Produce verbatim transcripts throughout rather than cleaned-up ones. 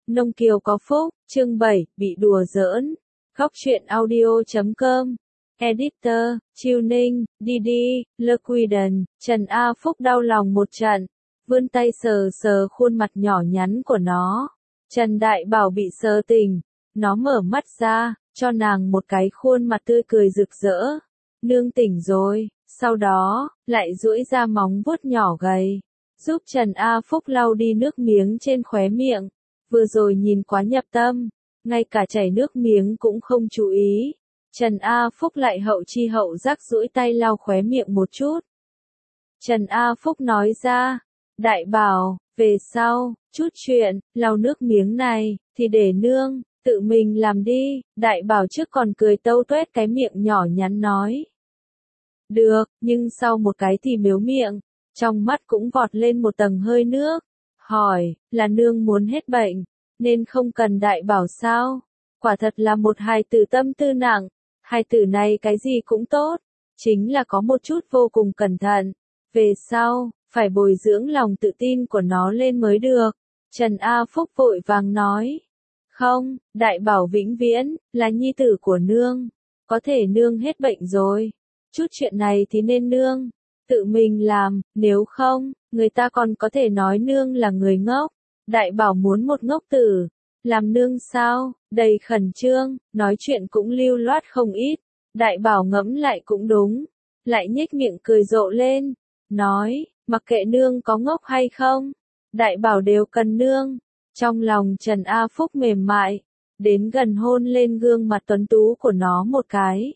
Nông Kiều có phúc, chương bảy, bị đùa giỡn. Góc truyện audio chấm com. Editor, Chiêu Ninh, Didi, Lequiden, Trần A Phúc đau lòng một trận. Vươn tay sờ sờ khuôn mặt nhỏ nhắn của nó. Trần Đại Bảo bị sờ tỉnh. Nó mở mắt ra, cho nàng một cái khuôn mặt tươi cười rực rỡ. Nương tỉnh rồi, sau đó, lại duỗi ra móng vuốt nhỏ gầy. Giúp Trần A Phúc lau đi nước miếng trên khóe miệng. Vừa rồi nhìn quá nhập tâm, ngay cả chảy nước miếng cũng không chú ý. Trần A Phúc lại hậu chi hậu giác duỗi tay lau khóe miệng một chút. Trần A Phúc nói ra, Đại Bảo, về sau, chút chuyện, lau nước miếng này, thì để nương, tự mình làm đi. Đại Bảo trước còn cười tâu tuét cái miệng nhỏ nhắn nói. Được, nhưng sau một cái thì mếu miệng, trong mắt cũng vọt lên một tầng hơi nước. Hỏi, là nương muốn hết bệnh, nên không cần Đại Bảo sao? Quả thật là một hài tử tâm tư nặng, hài tử này cái gì cũng tốt, chính là có một chút vô cùng cẩn thận. Về sau, phải bồi dưỡng lòng tự tin của nó lên mới được. Trần A Phúc vội vàng nói. Không, Đại Bảo vĩnh viễn, là nhi tử của nương. Có thể nương hết bệnh rồi. Chút chuyện này thì nên nương tự mình làm, nếu không, người ta còn có thể nói nương là người ngốc. Đại Bảo muốn một ngốc tử, làm nương sao, đầy khẩn trương, nói chuyện cũng lưu loát không ít. Đại Bảo ngẫm lại cũng đúng, lại nhếch miệng cười rộ lên, nói, mặc kệ nương có ngốc hay không, Đại Bảo đều cần nương. Trong lòng Trần A Phúc mềm mại, đến gần hôn lên gương mặt tuấn tú của nó một cái.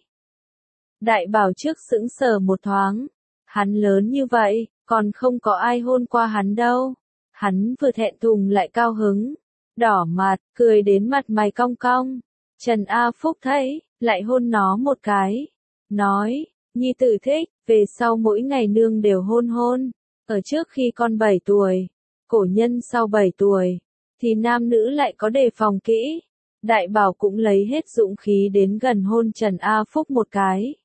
Đại Bảo trước sững sờ một thoáng. Hắn lớn như vậy, còn không có ai hôn qua hắn đâu. Hắn vừa thẹn thùng lại cao hứng. Đỏ mặt, cười đến mặt mày cong cong. Trần A Phúc thấy, lại hôn nó một cái. Nói, nhi tử thích, về sau mỗi ngày nương đều hôn hôn. Ở trước khi con bảy tuổi, cổ nhân sau bảy tuổi, thì nam nữ lại có đề phòng kỹ. Đại Bảo cũng lấy hết dũng khí đến gần hôn Trần A Phúc một cái.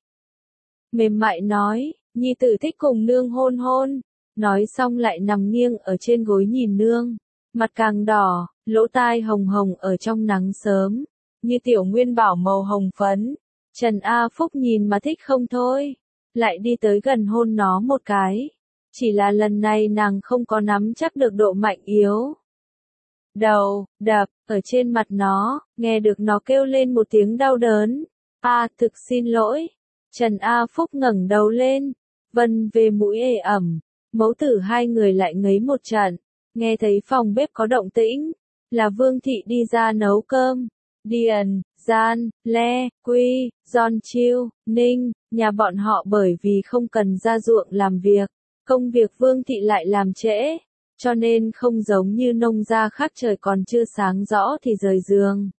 Mềm mại nói, nhi tử thích cùng nương hôn hôn. Nói xong lại nằm nghiêng ở trên gối nhìn nương. Mặt càng đỏ, lỗ tai hồng hồng ở trong nắng sớm. Như tiểu nguyên bảo màu hồng phấn. Trần A Phúc nhìn mà thích không thôi. Lại đi tới gần hôn nó một cái. Chỉ là lần này nàng không có nắm chắc được độ mạnh yếu. Đầu, đập, ở trên mặt nó, nghe được nó kêu lên một tiếng đau đớn. A, thực xin lỗi. Trần A Phúc ngẩng đầu lên, vân về mũi ê ẩm, mẫu tử hai người lại ngấy một trận, nghe thấy phòng bếp có động tĩnh, là Vương Thị đi ra nấu cơm. Điền, Gian, Le, Quy, Giòn Chiêu, Ninh, nhà bọn họ bởi vì không cần ra ruộng làm việc, công việc Vương Thị lại làm trễ, cho nên không giống như nông gia khác trời còn chưa sáng rõ thì rời giường.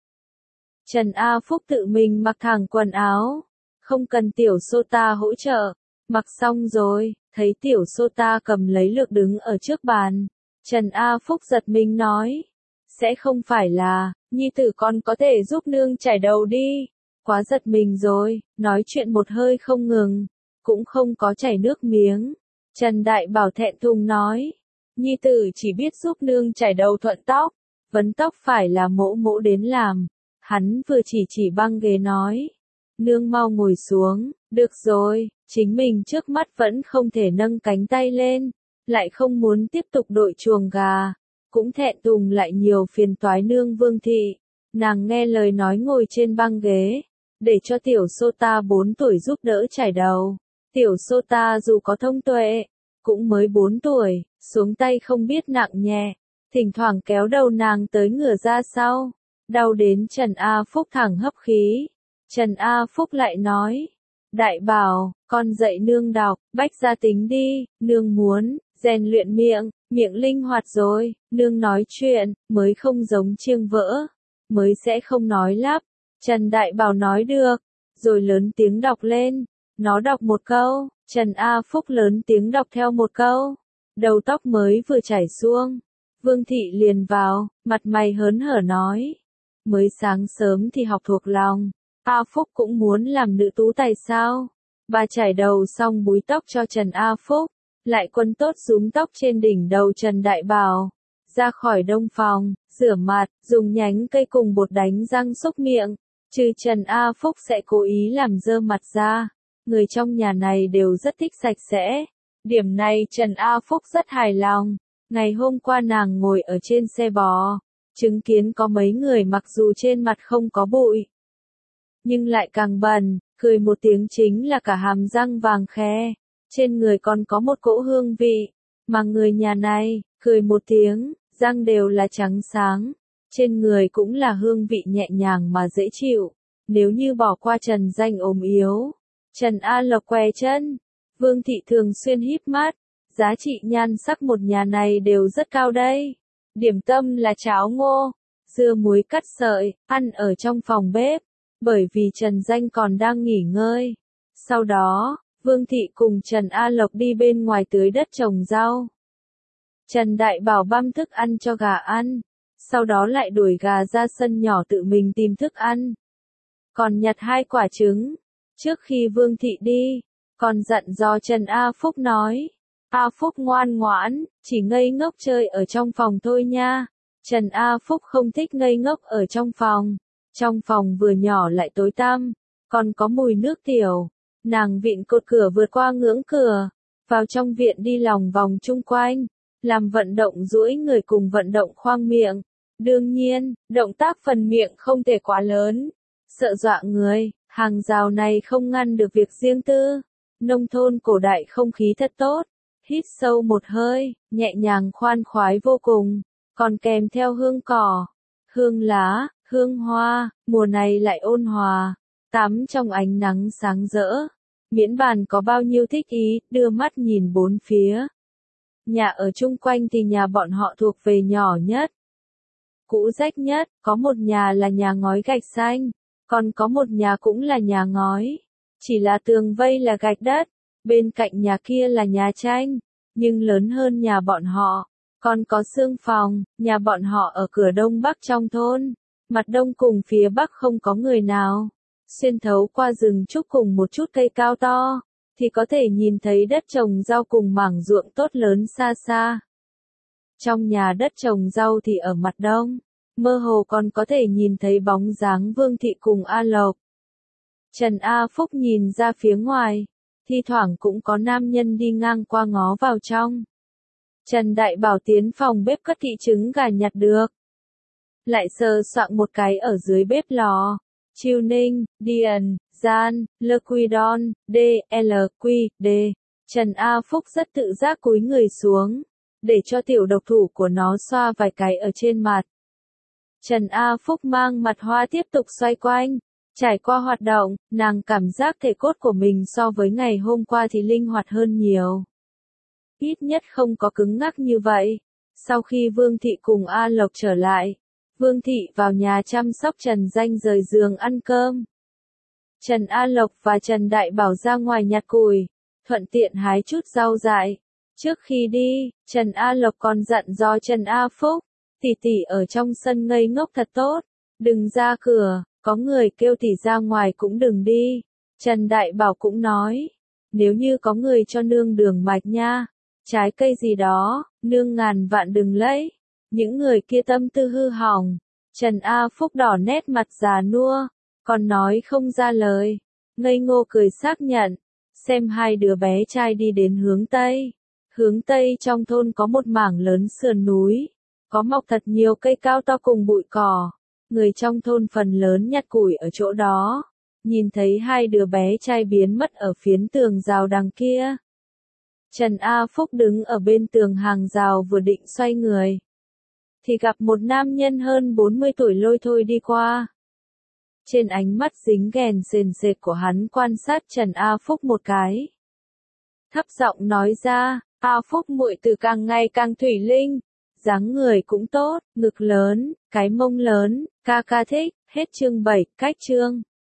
Trần A Phúc tự mình mặc thẳng quần áo. Không cần tiểu sô ta hỗ trợ. Mặc xong rồi, thấy tiểu sô ta cầm lấy lược đứng ở trước bàn. Trần A Phúc giật mình nói. Sẽ không phải là, nhi tử con có thể giúp nương chải đầu đi. Quá giật mình rồi, nói chuyện một hơi không ngừng. Cũng không có chảy nước miếng. Trần Đại Bảo thẹn thùng nói. Nhi tử chỉ biết giúp nương chải đầu thuận tóc. Vấn tóc phải là mỗ mỗ đến làm. Hắn vừa chỉ chỉ băng ghế nói. Nương mau ngồi xuống, được rồi, chính mình trước mắt vẫn không thể nâng cánh tay lên, lại không muốn tiếp tục đội chuồng gà, cũng thẹn thùng lại nhiều phiền toái nương Vương Thị. Nàng nghe lời nói ngồi trên băng ghế, để cho tiểu sô ta bốn tuổi giúp đỡ chải đầu. Tiểu sô ta dù có thông tuệ, cũng mới bốn tuổi, xuống tay không biết nặng nhẹ, thỉnh thoảng kéo đầu nàng tới ngửa ra sau, đau đến Trần A Phúc thẳng hấp khí. Trần A Phúc lại nói, Đại Bảo, con dạy nương đọc, bách gia tính đi, nương muốn, rèn luyện miệng, miệng linh hoạt rồi, nương nói chuyện, mới không giống chiêng vỡ, mới sẽ không nói lắp. Trần Đại Bảo nói được, rồi lớn tiếng đọc lên, nó đọc một câu, Trần A Phúc lớn tiếng đọc theo một câu, đầu tóc mới vừa chảy xuông, Vương Thị liền vào, mặt mày hớn hở nói, mới sáng sớm thì học thuộc lòng. A Phúc cũng muốn làm nữ tú tài sao? Bà chải đầu xong búi tóc cho Trần A Phúc, lại quấn tốt rúm tóc trên đỉnh đầu Trần Đại Bảo. ra khỏi đông phòng, rửa mặt, dùng nhánh cây cùng bột đánh răng xúc miệng. Trừ Trần A Phúc sẽ cố ý làm dơ mặt ra. Người trong nhà này đều rất thích sạch sẽ. Điểm này Trần A Phúc rất hài lòng. Ngày hôm qua nàng ngồi ở trên xe bò, chứng kiến có mấy người mặc dù trên mặt không có bụi, nhưng lại càng bẩn, cười một tiếng chính là cả hàm răng vàng khè, trên người còn có một cỗ hương vị, mà người nhà này, cười một tiếng, răng đều là trắng sáng, trên người cũng là hương vị nhẹ nhàng mà dễ chịu. Nếu như bỏ qua Trần Danh ốm yếu, Trần A Lộc què chân, Vương Thị thường xuyên híp mắt, giá trị nhan sắc một nhà này đều rất cao đây. Điểm tâm là cháo ngô, dưa muối cắt sợi, ăn ở trong phòng bếp, bởi vì Trần Danh còn đang nghỉ ngơi. Sau đó, Vương Thị cùng Trần A Lộc đi bên ngoài tưới đất trồng rau. Trần Đại Bảo băm thức ăn cho gà ăn, sau đó lại đuổi gà ra sân nhỏ tự mình tìm thức ăn. Còn nhặt hai quả trứng, trước khi Vương Thị đi, còn dặn dò Trần A Phúc nói. A Phúc ngoan ngoãn, chỉ ngây ngốc chơi ở trong phòng thôi nha. Trần A Phúc không thích ngây ngốc ở trong phòng. Trong phòng vừa nhỏ lại tối tăm, còn có mùi nước tiểu. Nàng vịn cột cửa vượt qua ngưỡng cửa, vào trong viện đi lòng vòng chung quanh, làm vận động duỗi người cùng vận động khoang miệng. Đương nhiên, động tác phần miệng không thể quá lớn, sợ dọa người, hàng rào này không ngăn được việc riêng tư. Nông thôn cổ đại không khí thật tốt. Hít sâu một hơi, nhẹ nhàng khoan khoái vô cùng, còn kèm theo hương cỏ, hương lá, hương hoa, mùa này lại ôn hòa, tắm trong ánh nắng sáng rỡ. Miễn bàn có bao nhiêu thích ý, đưa mắt nhìn bốn phía. Nhà ở chung quanh thì nhà bọn họ thuộc về nhỏ nhất, cũ rách nhất, có một nhà là nhà ngói gạch xanh, còn có một nhà cũng là nhà ngói, chỉ là tường vây là gạch đất. Bên cạnh nhà kia là nhà tranh, nhưng lớn hơn nhà bọn họ, còn có xương phòng. Nhà bọn họ ở cửa đông bắc trong thôn, mặt đông cùng phía bắc không có người nào. Xuyên thấu qua rừng trúc cùng một chút cây cao to, thì có thể nhìn thấy đất trồng rau cùng mảng ruộng tốt lớn xa xa. Trong nhà đất trồng rau thì ở mặt đông, mơ hồ còn có thể nhìn thấy bóng dáng Vương Thị cùng A Lộc. Trần A Phúc nhìn ra phía ngoài, thi thoảng cũng có nam nhân đi ngang qua ngó vào trong. Trần Đại Bảo tiến phòng bếp cất thị trứng gà nhặt được. Lại sờ soạng một cái ở dưới bếp lò. Chiêu Ninh, Điền, Gian, Liquidon, D, L, Q, D. Trần A Phúc rất tự giác cúi người xuống, để cho tiểu độc thủ của nó xoa vài cái ở trên mặt. Trần A Phúc mang mặt hoa tiếp tục xoay quanh. Trải qua hoạt động, nàng cảm giác thể cốt của mình so với ngày hôm qua thì linh hoạt hơn nhiều. Ít nhất không có cứng ngắc như vậy. Sau khi Vương Thị cùng A Lộc trở lại, Vương Thị vào nhà chăm sóc Trần Danh rời giường ăn cơm. Trần A Lộc và Trần Đại Bảo ra ngoài nhặt củi, thuận tiện hái chút rau dại. Trước khi đi, Trần A Lộc còn dặn dò Trần A Phúc, tỷ tỷ ở trong sân ngây ngốc thật tốt, đừng ra cửa. Có người kêu tỷ ra ngoài cũng đừng đi. Trần Đại Bảo cũng nói, nếu như có người cho nương đường mạch nha, trái cây gì đó, nương ngàn vạn đừng lấy. Những người kia tâm tư hư hỏng. Trần A Phúc đỏ nét mặt già nua, còn nói không ra lời. Ngây ngô cười xác nhận, xem hai đứa bé trai đi đến hướng Tây. Hướng Tây trong thôn có một mảng lớn sườn núi, có mọc thật nhiều cây cao to cùng bụi cỏ. Người trong thôn phần lớn nhặt củi ở chỗ đó, nhìn thấy hai đứa bé trai biến mất ở phiến tường rào đằng kia. Trần A Phúc đứng ở bên tường hàng rào vừa định xoay người, thì gặp một nam nhân hơn bốn mươi tuổi lôi thôi đi qua. Trên ánh mắt dính ghèn sền sệt của hắn quan sát Trần A Phúc một cái. Thấp giọng nói ra, A Phúc muội từ càng ngày càng thủy linh. Dáng người cũng tốt, ngực lớn, cái mông lớn, ca ca thích, hết chương bảy, cách chương.